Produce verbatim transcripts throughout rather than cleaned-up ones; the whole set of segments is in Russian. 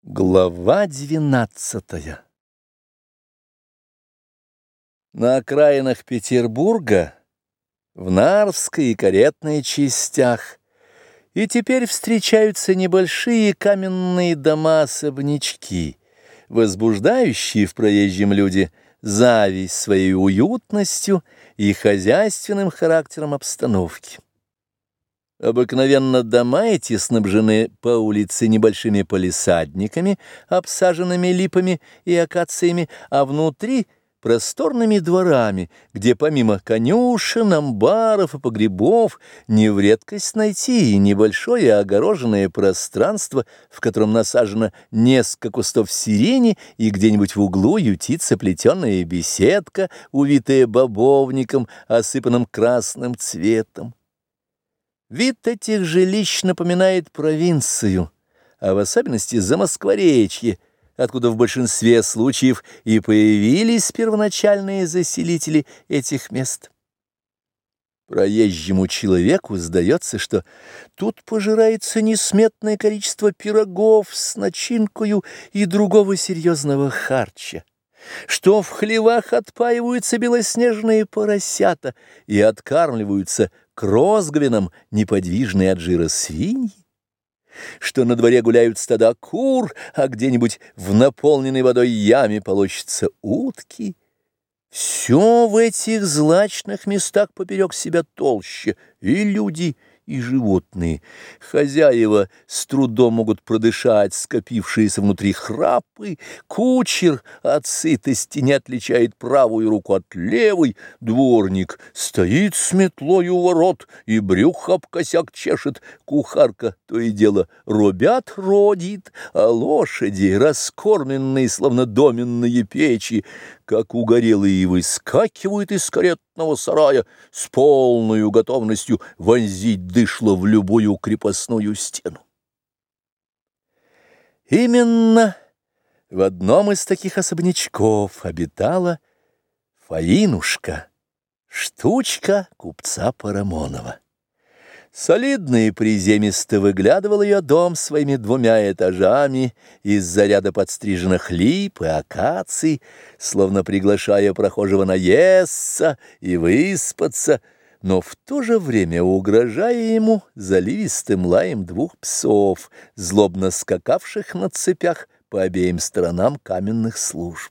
Глава двенадцатая. На окраинах Петербурга, в Нарвской и Каретной частях, и теперь встречаются небольшие каменные дома-особнячки, возбуждающие в проезжем люде зависть своей уютностью и хозяйственным характером обстановки. Обыкновенно дома эти снабжены по улице небольшими палисадниками, обсаженными липами и акациями, а внутри — просторными дворами, где помимо конюшен, амбаров и погребов не в редкость найти и небольшое огороженное пространство, в котором насажено несколько кустов сирени и где-нибудь в углу ютится плетеная беседка, увитая бобовником, осыпанным красным цветом. Вид этих жилищ напоминает провинцию, а в особенности Замоскворечье, откуда в большинстве случаев и появились первоначальные заселители этих мест. Проезжему человеку сдается, что тут пожирается несметное количество пирогов с начинкою и другого серьезного харча, что в хлевах отпаиваются белоснежные поросята и откармливаются к розговинам неподвижные от жира свиньи, что на дворе гуляют стада кур, а где-нибудь в наполненной водой яме полощутся утки. Все в этих злачных местах поперек себя толще, и люди, и животные. Хозяева с трудом могут продышать скопившиеся внутри храпы, кучер от сытости не отличает правую руку от левой, дворник стоит с метлой у ворот и брюхо об косяк чешет, кухарка то и дело робят родит, а лошади, раскормленные, словно доменные печи, как угорелые, выскакивают из каретного сарая с полной готовностью вонзить дышло в любую крепостную стену. Именно в одном из таких особнячков обитала Фаинушка, штучка купца Парамонова. Солидно и приземисто выглядывал ее дом своими двумя этажами из-за ряда подстриженных лип и акаций, словно приглашая прохожего наесться и выспаться, но в то же время угрожая ему заливистым лаем двух псов, злобно скакавших на цепях по обеим сторонам каменных служб.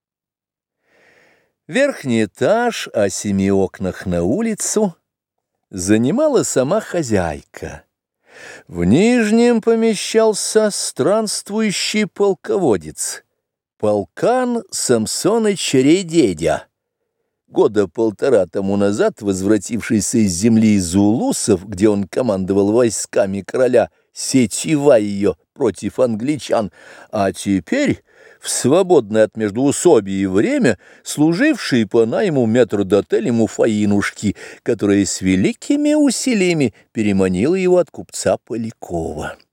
Верхний этаж о семи окнах на улицу занимала сама хозяйка. В нижнем помещался странствующий полководец, полкан Самсоныч Редедя, года полтора тому назад возвратившийся из земли зулусов, где он командовал войсками короля, сетева ее против англичан, а теперь в свободное от междоусобий время служивший по найму метрдотелем у Фаинушки, которая с великими усилиями переманила его от купца Полякова.